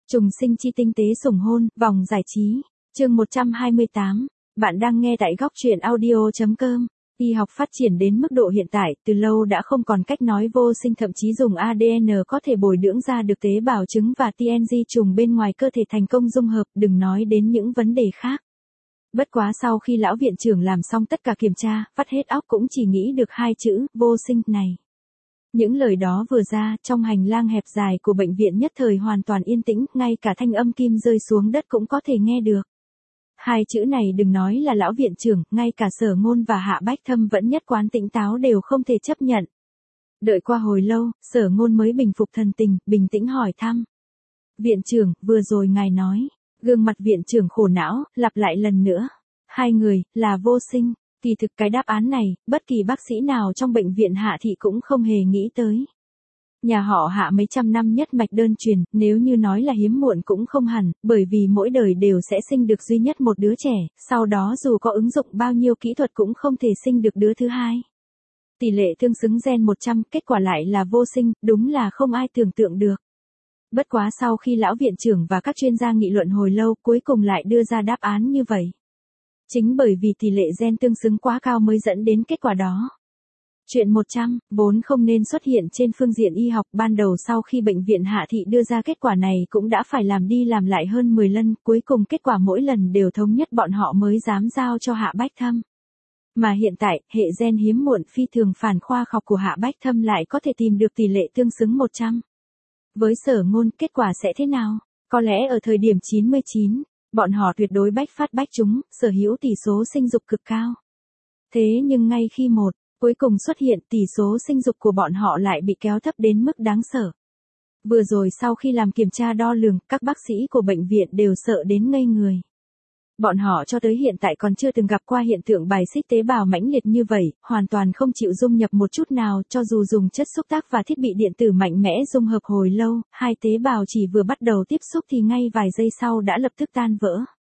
Trùng sinh chi tinh tế sủng hôn, vòng giải trí. Chương 128. Bạn đang nghe tại góc truyện audio.com. Y học phát triển đến mức độ hiện tại, từ lâu đã không còn cách nói vô sinh, thậm chí dùng ADN có thể bồi dưỡng ra được tế bào trứng và TNG trùng bên ngoài cơ thể thành công dung hợp, đừng nói đến những vấn đề khác. Bất quá sau khi lão viện trưởng làm xong tất cả kiểm tra, vắt hết óc cũng chỉ nghĩ được hai chữ, vô sinh này. Những lời đó vừa ra, trong hành lang hẹp dài của bệnh viện nhất thời hoàn toàn yên tĩnh, ngay cả thanh âm kim rơi xuống đất cũng có thể nghe được. Hai chữ này đừng nói là lão viện trưởng, ngay cả Sở Ngôn và Hạ Bách Thâm vẫn nhất quán tỉnh táo đều không thể chấp nhận. Đợi qua hồi lâu, Sở Ngôn mới bình phục thần tình, bình tĩnh hỏi thăm. Viện trưởng, vừa rồi ngài nói, gương mặt viện trưởng khổ não, lặp lại lần nữa. Hai người, là vô sinh. Kỳ thực cái đáp án này, bất kỳ bác sĩ nào trong bệnh viện Hạ Thị cũng không hề nghĩ tới. Nhà họ Hạ mấy trăm năm nhất mạch đơn truyền, nếu như nói là hiếm muộn cũng không hẳn, bởi vì mỗi đời đều sẽ sinh được duy nhất một đứa trẻ, sau đó dù có ứng dụng bao nhiêu kỹ thuật cũng không thể sinh được đứa thứ hai. Tỷ lệ tương xứng gen 100, kết quả lại là vô sinh, đúng là không ai tưởng tượng được. Bất quá sau khi lão viện trưởng và các chuyên gia nghị luận hồi lâu, cuối cùng lại đưa ra đáp án như vậy. Chính bởi vì tỷ lệ gen tương xứng quá cao mới dẫn đến kết quả đó. Chuyện 100, vốn không nên xuất hiện trên phương diện y học, ban đầu sau khi bệnh viện Hạ Thị đưa ra kết quả này cũng đã phải làm đi làm lại hơn 10 lần, cuối cùng kết quả mỗi lần đều thống nhất, bọn họ mới dám giao cho Hạ Bách Thâm. Mà hiện tại, hệ gen hiếm muộn phi thường phản khoa học của Hạ Bách Thâm lại có thể tìm được tỷ lệ tương xứng 100. Với Sở Ngôn, kết quả sẽ thế nào? Có lẽ ở thời điểm 99, bọn họ tuyệt đối bách phát bách trúng, sở hữu tỷ số sinh dục cực cao. Thế nhưng ngay khi cuối cùng xuất hiện, tỷ số sinh dục của bọn họ lại bị kéo thấp đến mức đáng sợ. Vừa rồi sau khi làm kiểm tra đo lường, các bác sĩ của bệnh viện đều sợ đến ngây người. Bọn họ cho tới hiện tại còn chưa từng gặp qua hiện tượng bài xích tế bào mãnh liệt như vậy, hoàn toàn không chịu dung nhập một chút nào, cho dù dùng chất xúc tác và thiết bị điện tử mạnh mẽ dung hợp hồi lâu, hai tế bào chỉ vừa bắt đầu tiếp xúc thì ngay vài giây sau đã lập tức tan vỡ.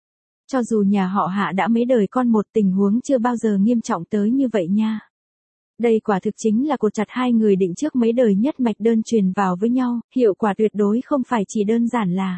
Cho dù nhà họ Hạ đã mấy đời con một, tình huống chưa bao giờ nghiêm trọng tới như vậy nha. Đây quả thực chính là cột chặt hai người định trước mấy đời nhất mạch đơn truyền vào với nhau, hiệu quả tuyệt đối không phải chỉ đơn giản là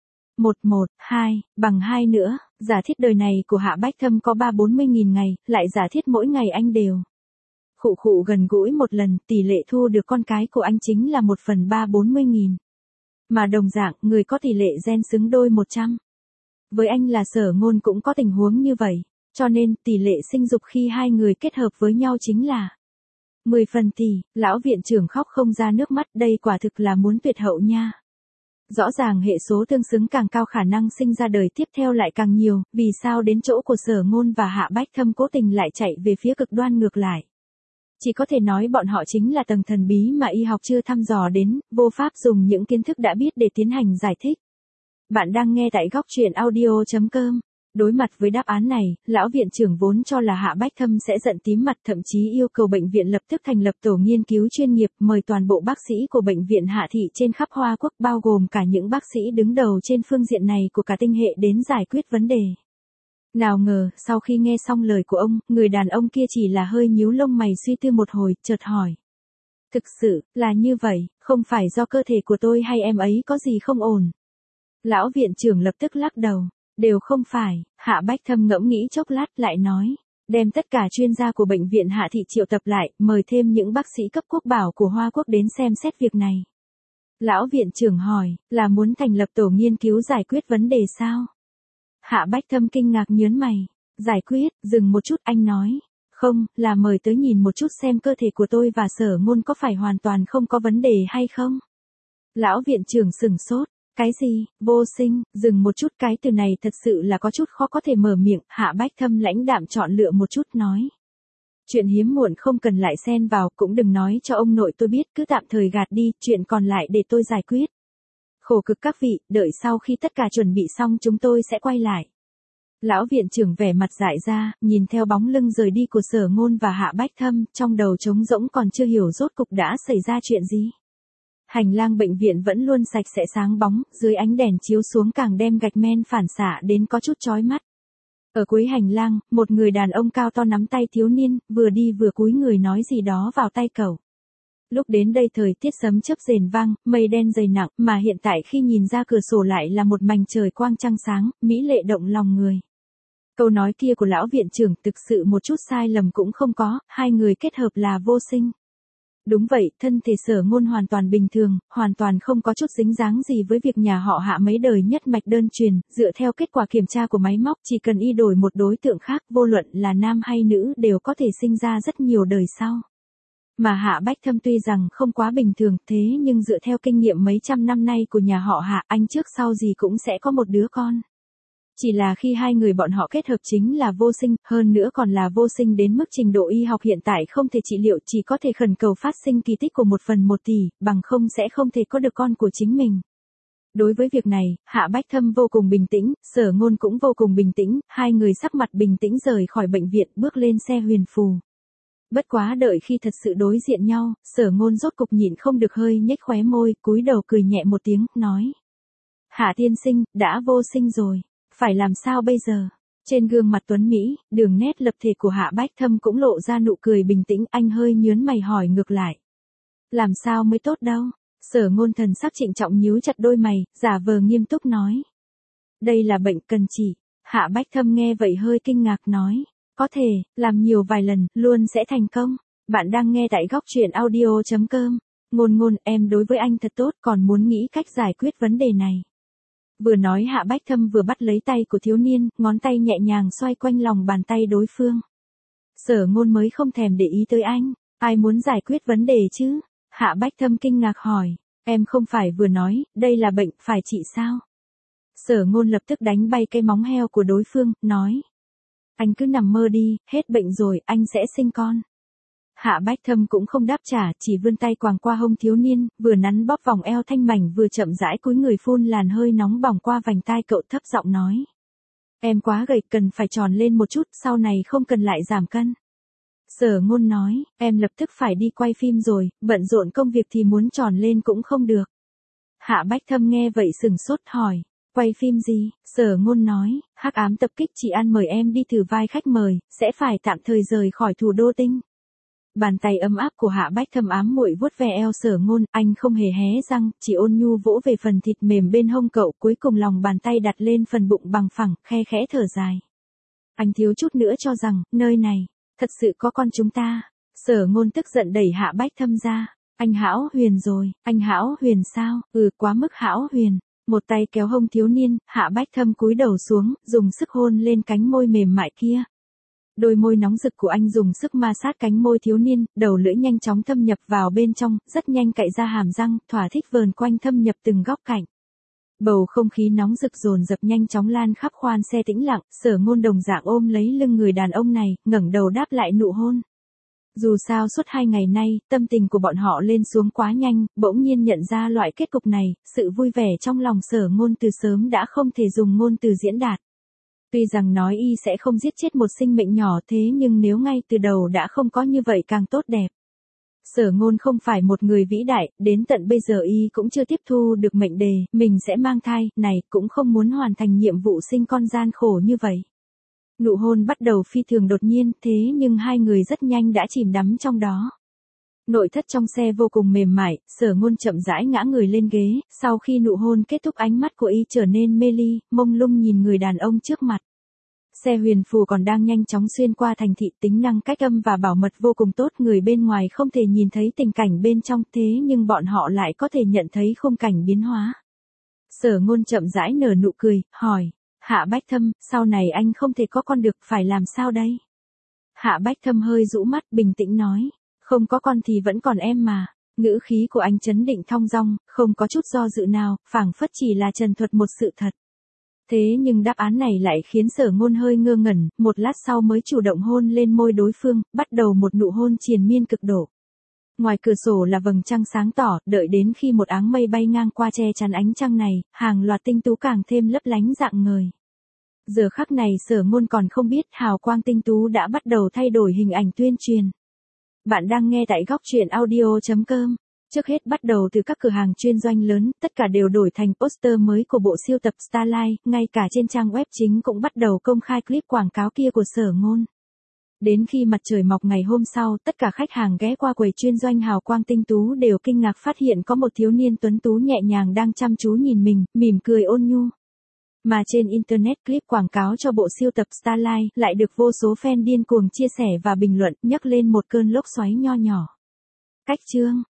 1-1-2, bằng 2 nữa, giả thiết đời này của Hạ Bách Thâm có 3-40 nghìn ngày, lại giả thiết mỗi ngày anh đều khụ gần gũi một lần, tỷ lệ thu được con cái của anh chính là 1/3-40 nghìn. Mà đồng dạng, người có tỷ lệ gen xứng đôi 100. Với anh là Sở Ngôn cũng có tình huống như vậy, cho nên tỷ lệ sinh dục khi hai người kết hợp với nhau chính là 10 phần tỷ. Lão viện trưởng khóc không ra nước mắt, đây quả thực là muốn tuyệt hậu nha. Rõ ràng hệ số tương xứng càng cao khả năng sinh ra đời tiếp theo lại càng nhiều, vì sao đến chỗ của Sở Ngôn và Hạ Bách Thâm cố tình lại chạy về phía cực đoan ngược lại. Chỉ có thể nói bọn họ chính là tầng thần bí mà y học chưa thăm dò đến, vô pháp dùng những kiến thức đã biết để tiến hành giải thích. Bạn đang nghe tại góc truyện audio.com. Đối mặt với đáp án này, lão viện trưởng vốn cho là Hạ Bách Thâm sẽ giận tím mặt, thậm chí yêu cầu bệnh viện lập tức thành lập tổ nghiên cứu chuyên nghiệp, mời toàn bộ bác sĩ của bệnh viện Hạ Thị trên khắp Hoa Quốc, bao gồm cả những bác sĩ đứng đầu trên phương diện này của cả tinh hệ đến giải quyết vấn đề. Nào ngờ, sau khi nghe xong lời của ông, người đàn ông kia chỉ là hơi nhíu lông mày suy tư một hồi, chợt hỏi. Thực sự, là như vậy, không phải do cơ thể của tôi hay em ấy có gì không ổn. Lão viện trưởng lập tức lắc đầu. Đều không phải. Hạ Bách Thâm ngẫm nghĩ chốc lát lại nói. Đem tất cả chuyên gia của bệnh viện Hạ Thị triệu tập lại, mời thêm những bác sĩ cấp quốc bảo của Hoa Quốc đến xem xét việc này. Lão viện trưởng hỏi, là muốn thành lập tổ nghiên cứu giải quyết vấn đề sao? Hạ Bách Thâm kinh ngạc nhớn mày. Giải quyết, dừng một chút, anh nói. Không, là mời tới nhìn một chút xem cơ thể của tôi và Sở Ngôn có phải hoàn toàn không có vấn đề hay không? Lão viện trưởng sửng sốt. Cái gì, vô sinh, dừng một chút, cái từ này thật sự là có chút khó có thể mở miệng. Hạ Bách Thâm lãnh đạm chọn lựa một chút nói. Chuyện hiếm muộn không cần lại xen vào, cũng đừng nói cho ông nội tôi biết, cứ tạm thời gạt đi, chuyện còn lại để tôi giải quyết. Khổ cực các vị, đợi sau khi tất cả chuẩn bị xong chúng tôi sẽ quay lại. Lão viện trưởng vẻ mặt dại ra, nhìn theo bóng lưng rời đi của Sở Ngôn và Hạ Bách Thâm, trong đầu trống rỗng còn chưa hiểu rốt cục đã xảy ra chuyện gì. Hành lang bệnh viện vẫn luôn sạch sẽ sáng bóng, dưới ánh đèn chiếu xuống càng đem gạch men phản xạ đến có chút chói mắt. Ở cuối hành lang, một người đàn ông cao to nắm tay thiếu niên, vừa đi vừa cúi người nói gì đó vào tay cậu. Lúc đến đây thời tiết sấm chớp rền vang, mây đen dày nặng, mà hiện tại khi nhìn ra cửa sổ lại là một mảnh trời quang trăng sáng, mỹ lệ động lòng người. Câu nói kia của lão viện trưởng thực sự một chút sai lầm cũng không có, hai người kết hợp là vô sinh. Đúng vậy, thân thể Sở Ngôn hoàn toàn bình thường, hoàn toàn không có chút dính dáng gì với việc nhà họ Hạ mấy đời nhất mạch đơn truyền, dựa theo kết quả kiểm tra của máy móc chỉ cần y đổi một đối tượng khác, vô luận là nam hay nữ đều có thể sinh ra rất nhiều đời sau. Mà Hạ Bách Thâm tuy rằng không quá bình thường, thế nhưng dựa theo kinh nghiệm mấy trăm năm nay của nhà họ Hạ, anh trước sau gì cũng sẽ có một đứa con. Chỉ là khi hai người bọn họ kết hợp chính là vô sinh, hơn nữa còn là vô sinh đến mức trình độ y học hiện tại không thể trị liệu, chỉ có thể khẩn cầu phát sinh kỳ tích của 1/1 tỷ, bằng không sẽ không thể có được con của chính mình. Đối với việc này, Hạ Bách Thâm vô cùng bình tĩnh, Sở Ngôn cũng vô cùng bình tĩnh, hai người sắc mặt bình tĩnh rời khỏi bệnh viện, bước lên xe huyền phù. Bất quá đợi khi thật sự đối diện nhau, Sở Ngôn rốt cục nhịn không được hơi nhếch khóe môi, cúi đầu cười nhẹ một tiếng, nói: "Hạ tiên sinh, đã vô sinh rồi, phải làm sao bây giờ?" Trên gương mặt tuấn mỹ, đường nét lập thể của Hạ Bách Thâm cũng lộ ra nụ cười bình tĩnh, anh hơi nhướng mày hỏi ngược lại: "Làm sao mới tốt đâu?" Sở Ngôn thần sắc trịnh trọng nhíu chặt đôi mày, giả vờ nghiêm túc nói: "Đây là bệnh cần trị." Hạ Bách Thâm nghe vậy hơi kinh ngạc nói: "Có thể, làm nhiều vài lần, luôn sẽ thành công." Bạn đang nghe tại góc truyện audio.com. Ngôn Ngôn, em đối với anh thật tốt, còn muốn nghĩ cách giải quyết vấn đề này. Vừa nói Hạ Bách Thâm vừa bắt lấy tay của thiếu niên, ngón tay nhẹ nhàng xoay quanh lòng bàn tay đối phương. Sở Ngôn mới không thèm để ý tới anh, ai muốn giải quyết vấn đề chứ? Hạ Bách Thâm kinh ngạc hỏi, em không phải vừa nói, đây là bệnh, phải trị sao? Sở Ngôn lập tức đánh bay cây móng heo của đối phương, nói: "Anh cứ nằm mơ đi, hết bệnh rồi, anh sẽ sinh con." Hạ Bách Thâm cũng không đáp trả, chỉ vươn tay quàng qua hông thiếu niên, vừa nắn bóp vòng eo thanh mảnh vừa chậm rãi cúi người phun làn hơi nóng bỏng qua vành tai cậu, thấp giọng nói: "Em quá gầy, cần phải tròn lên một chút, sau này không cần lại giảm cân." Sở Ngôn nói: "Em lập tức phải đi quay phim rồi, bận rộn công việc thì muốn tròn lên cũng không được." Hạ Bách Thâm nghe vậy sừng sốt hỏi: "Quay phim gì?" Sở Ngôn nói: "Hắc ám tập kích, chị An mời em đi thử vai khách mời, sẽ phải tạm thời rời khỏi thủ đô tinh." Bàn tay ấm áp của Hạ Bách Thâm ám muội vuốt ve eo Sở Ngôn, anh không hề hé răng, chỉ ôn nhu vỗ về phần thịt mềm bên hông cậu, cuối cùng lòng bàn tay đặt lên phần bụng bằng phẳng, khe khẽ thở dài. Anh thiếu chút nữa cho rằng, nơi này, thật sự có con chúng ta. Sở Ngôn tức giận đẩy Hạ Bách Thâm ra. Anh hão huyền rồi, anh hão huyền sao? Quá mức hão huyền. Một tay kéo hông thiếu niên, Hạ Bách Thâm cúi đầu xuống, dùng sức hôn lên cánh môi mềm mại kia. Đôi môi nóng rực của anh dùng sức ma sát cánh môi thiếu niên, đầu lưỡi nhanh chóng thâm nhập vào bên trong, rất nhanh cạy ra hàm răng, thỏa thích vờn quanh thâm nhập từng góc cạnh. Bầu không khí nóng rực dồn dập nhanh chóng lan khắp khoang xe tĩnh lặng, Sở Ngôn đồng dạng ôm lấy lưng người đàn ông này, ngẩng đầu đáp lại nụ hôn. Dù sao suốt 2 ngày nay, tâm tình của bọn họ lên xuống quá nhanh, bỗng nhiên nhận ra loại kết cục này, sự vui vẻ trong lòng Sở Ngôn từ sớm đã không thể dùng ngôn từ diễn đạt. Tuy rằng nói y sẽ không giết chết một sinh mệnh nhỏ, thế nhưng nếu ngay từ đầu đã không có như vậy càng tốt đẹp. Sở Ngôn không phải một người vĩ đại, đến tận bây giờ y cũng chưa tiếp thu được mệnh đề, mình sẽ mang thai, này, cũng không muốn hoàn thành nhiệm vụ sinh con gian khổ như vậy. Nụ hôn bắt đầu phi thường đột nhiên, thế nhưng hai người rất nhanh đã chìm đắm trong đó. Nội thất trong xe vô cùng mềm mại, Sở Ngôn chậm rãi ngã người lên ghế, sau khi nụ hôn kết thúc ánh mắt của y trở nên mê ly, mông lung nhìn người đàn ông trước mặt. Xe huyền phù còn đang nhanh chóng xuyên qua thành thị, tính năng cách âm và bảo mật vô cùng tốt, người bên ngoài không thể nhìn thấy tình cảnh bên trong, thế nhưng bọn họ lại có thể nhận thấy khung cảnh biến hóa. Sở Ngôn chậm rãi nở nụ cười, hỏi: "Hạ Bách Thâm, sau này anh không thể có con được, phải làm sao đây?" Hạ Bách Thâm hơi rũ mắt, bình tĩnh nói: "Không có con thì vẫn còn em mà." Ngữ khí của anh trấn định thong dong, không có chút do dự nào, phảng phất chỉ là trần thuật một sự thật. Thế nhưng đáp án này lại khiến Sở Ngôn hơi ngơ ngẩn, một lát sau mới chủ động hôn lên môi đối phương, bắt đầu một nụ hôn triền miên cực độ. Ngoài cửa sổ là vầng trăng sáng tỏ, đợi đến khi một áng mây bay ngang qua che chắn ánh trăng này, hàng loạt tinh tú càng thêm lấp lánh rạng ngời. Giờ khắc này Sở Ngôn còn không biết hào quang tinh tú đã bắt đầu thay đổi hình ảnh tuyên truyền. Bạn đang nghe tại góc truyện audio.com. Trước hết bắt đầu từ các cửa hàng chuyên doanh lớn, tất cả đều đổi thành poster mới của bộ siêu tập Starlight, ngay cả trên trang web chính cũng bắt đầu công khai clip quảng cáo kia của Sở Ngôn. Đến khi mặt trời mọc ngày hôm sau, tất cả khách hàng ghé qua quầy chuyên doanh hào quang tinh tú đều kinh ngạc phát hiện có một thiếu niên tuấn tú nhẹ nhàng đang chăm chú nhìn mình, mỉm cười ôn nhu. Mà trên Internet clip quảng cáo cho bộ siêu tập Starlight lại được vô số fan điên cuồng chia sẻ và bình luận, nhấc lên một cơn lốc xoáy nho nhỏ. Cách chương